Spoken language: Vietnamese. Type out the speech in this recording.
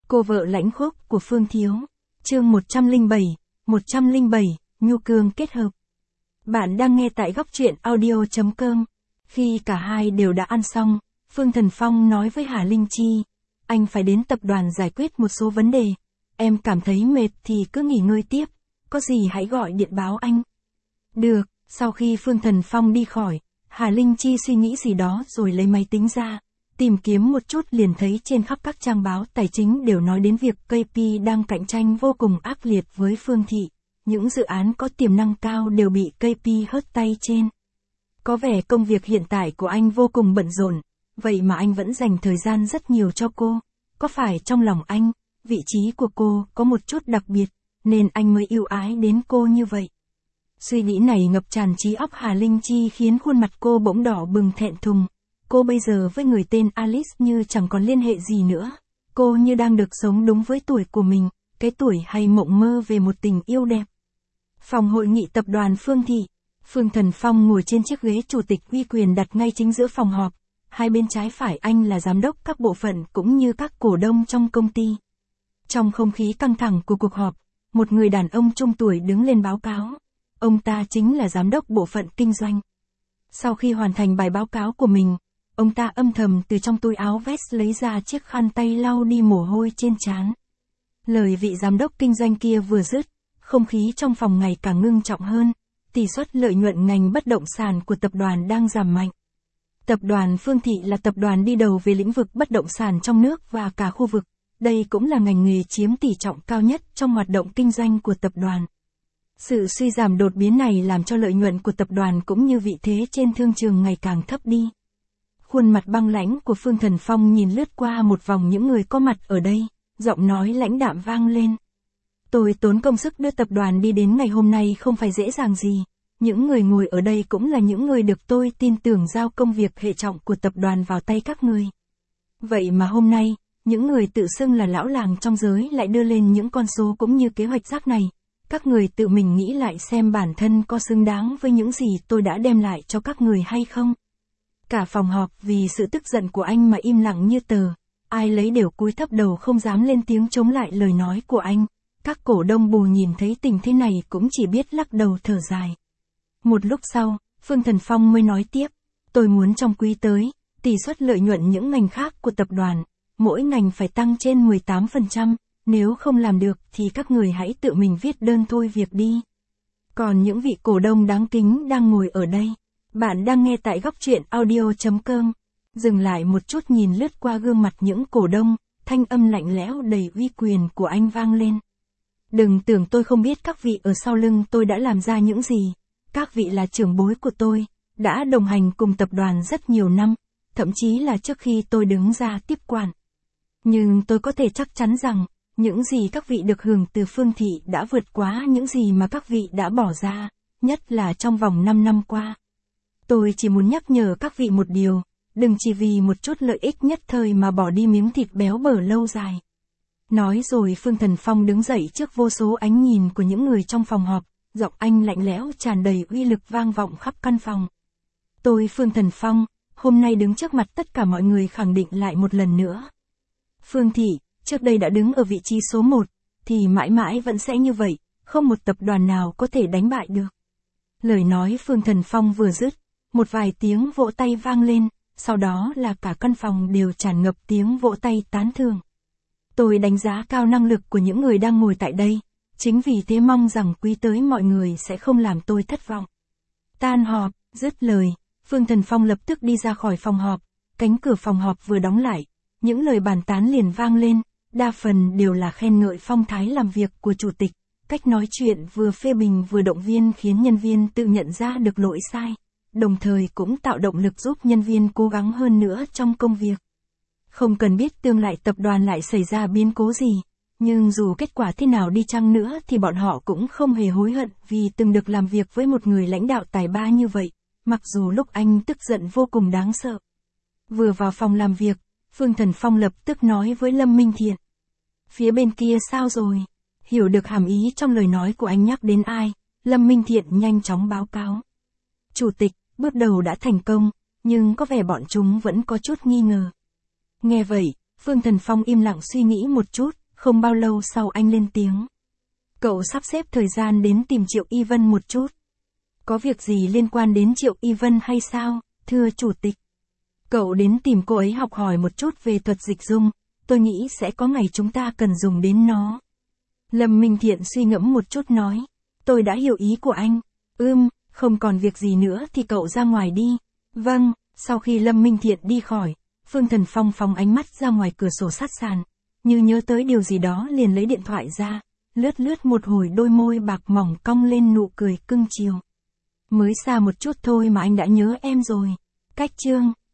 Cô vợ lãnh khốc của Phương Thiếu. Chương 107, Nhu Cương kết hợp. Bạn đang nghe tại góc truyện audio.com. Khi cả hai đều đã ăn xong, Phương Thần Phong nói với Hà Linh Chi, anh phải đến tập đoàn giải quyết một số vấn đề. Em cảm thấy mệt thì cứ nghỉ ngơi tiếp, có gì hãy gọi điện báo anh. Được, sau khi Phương Thần Phong đi khỏi, Hà Linh Chi suy nghĩ gì đó rồi lấy máy tính ra. Tìm kiếm một chút liền thấy trên khắp các trang báo tài chính đều nói đến việc KP đang cạnh tranh vô cùng ác liệt với Phương Thị. Những dự án có tiềm năng cao đều bị KP hớt tay trên. Có vẻ công việc hiện tại của anh vô cùng bận rộn, vậy mà anh vẫn dành thời gian rất nhiều cho cô. Có phải trong lòng anh, vị trí của cô có một chút đặc biệt, nên anh mới yêu ái đến cô như vậy? Suy nghĩ này ngập tràn trí óc Hà Linh Chi khiến khuôn mặt cô bỗng đỏ bừng thẹn thùng. Cô bây giờ với người tên Alice như chẳng còn liên hệ gì nữa. Cô như đang được sống đúng với tuổi của mình, cái tuổi hay mộng mơ về một tình yêu đẹp. Phòng hội nghị tập đoàn Phương Thị. Phương Thần Phong ngồi trên chiếc ghế chủ tịch uy quyền đặt ngay chính giữa phòng họp. Hai bên trái phải anh là giám đốc các bộ phận cũng như các cổ đông trong công ty. Trong không khí căng thẳng của cuộc họp, một người đàn ông trung tuổi đứng lên báo cáo. Ông ta chính là giám đốc bộ phận kinh doanh. Sau khi hoàn thành bài báo cáo của mình, ông ta âm thầm từ trong túi áo vest lấy ra chiếc khăn tay lau đi mồ hôi trên trán. Lời vị giám đốc kinh doanh kia vừa dứt, không khí trong phòng ngày càng ngưng trọng hơn. Tỷ suất lợi nhuận ngành bất động sản của tập đoàn đang giảm mạnh. Tập đoàn Phương Thị là tập đoàn đi đầu về lĩnh vực bất động sản trong nước và cả khu vực. Đây cũng là ngành nghề chiếm tỷ trọng cao nhất trong hoạt động kinh doanh của tập đoàn. Sự suy giảm đột biến này làm cho lợi nhuận của tập đoàn cũng như vị thế trên thương trường ngày càng thấp đi. Khuôn mặt băng lãnh của Phương Thần Phong nhìn lướt qua một vòng những người có mặt ở đây, giọng nói lãnh đạm vang lên. Tôi tốn công sức đưa tập đoàn đi đến ngày hôm nay không phải dễ dàng gì. Những người ngồi ở đây cũng là những người được tôi tin tưởng giao công việc hệ trọng của tập đoàn vào tay các người. Vậy mà hôm nay, những người tự xưng là lão làng trong giới lại đưa lên những con số cũng như kế hoạch rác này. Các người tự mình nghĩ lại xem bản thân có xứng đáng với những gì tôi đã đem lại cho các người hay không. Cả phòng họp vì sự tức giận của anh mà im lặng như tờ. Ai lấy đều cúi thấp đầu không dám lên tiếng chống lại lời nói của anh. Các cổ đông bù nhìn thấy tình thế này cũng chỉ biết lắc đầu thở dài. Một lúc sau, Phương Thần Phong mới nói tiếp. Tôi muốn trong quý tới, tỷ suất lợi nhuận những ngành khác của tập đoàn, mỗi ngành phải tăng trên 18%. Nếu không làm được thì các người hãy tự mình viết đơn thôi việc đi. Còn những vị cổ đông đáng kính đang ngồi ở đây. Bạn đang nghe tại góc truyện audio.com. Dừng lại một chút nhìn lướt qua gương mặt những cổ đông, thanh âm lạnh lẽo đầy uy quyền của anh vang lên. Đừng tưởng tôi không biết các vị ở sau lưng tôi đã làm ra những gì. Các vị là trưởng bối của tôi, đã đồng hành cùng tập đoàn rất nhiều năm, thậm chí là trước khi tôi đứng ra tiếp quản. Nhưng tôi có thể chắc chắn rằng, những gì các vị được hưởng từ Phương Thị đã vượt quá những gì mà các vị đã bỏ ra, nhất là trong vòng 5 năm qua. Tôi chỉ muốn nhắc nhở các vị một điều, đừng chỉ vì một chút lợi ích nhất thời mà bỏ đi miếng thịt béo bở lâu dài. Nói rồi Phương Thần Phong đứng dậy trước vô số ánh nhìn của những người trong phòng họp, giọng anh lạnh lẽo tràn đầy uy lực vang vọng khắp căn phòng. Tôi Phương Thần Phong, hôm nay đứng trước mặt tất cả mọi người khẳng định lại một lần nữa. Phương Thị, trước đây đã đứng ở vị trí số 1, thì mãi mãi vẫn sẽ như vậy, không một tập đoàn nào có thể đánh bại được. Lời nói Phương Thần Phong vừa dứt, một vài tiếng vỗ tay vang lên, sau đó là cả căn phòng đều tràn ngập tiếng vỗ tay tán thưởng. Tôi đánh giá cao năng lực của những người đang ngồi tại đây, chính vì thế mong rằng quý tới mọi người sẽ không làm tôi thất vọng. Tan họp, dứt lời, Phương Thần Phong lập tức đi ra khỏi phòng họp, cánh cửa phòng họp vừa đóng lại, những lời bàn tán liền vang lên, đa phần đều là khen ngợi phong thái làm việc của chủ tịch, cách nói chuyện vừa phê bình vừa động viên khiến nhân viên tự nhận ra được lỗi sai, đồng thời cũng tạo động lực giúp nhân viên cố gắng hơn nữa trong công việc. Không cần biết tương lai tập đoàn lại xảy ra biến cố gì, nhưng dù kết quả thế nào đi chăng nữa thì bọn họ cũng không hề hối hận vì từng được làm việc với một người lãnh đạo tài ba như vậy, mặc dù lúc anh tức giận vô cùng đáng sợ. Vừa vào phòng làm việc, Phương Thần Phong lập tức nói với Lâm Minh Thiện. Phía bên kia sao rồi? Hiểu được hàm ý trong lời nói của anh nhắc đến ai, Lâm Minh Thiện nhanh chóng báo cáo. Chủ tịch, bước đầu đã thành công, nhưng có vẻ bọn chúng vẫn có chút nghi ngờ. Nghe vậy, Phương Thần Phong im lặng suy nghĩ một chút, Không bao lâu sau anh lên tiếng. Cậu sắp xếp thời gian đến tìm Triệu Y Vân một chút. Có việc gì liên quan đến Triệu Y Vân hay sao, thưa chủ tịch? Cậu đến tìm cô ấy học hỏi một chút về thuật dịch dung, tôi nghĩ sẽ có ngày chúng ta cần dùng đến nó. Lâm Minh Thiện suy ngẫm một chút nói. Tôi đã hiểu ý của anh. Không còn việc gì nữa thì cậu ra ngoài đi. Vâng, sau khi Lâm Minh Thiện đi khỏi, Phương Thần Phong phóng ánh mắt ra ngoài cửa sổ sát sàn, như nhớ tới điều gì đó liền lấy điện thoại ra, lướt lướt một hồi đôi môi bạc mỏng cong lên nụ cười cưng chiều. Mới xa một chút thôi mà anh đã nhớ em rồi. Cách chương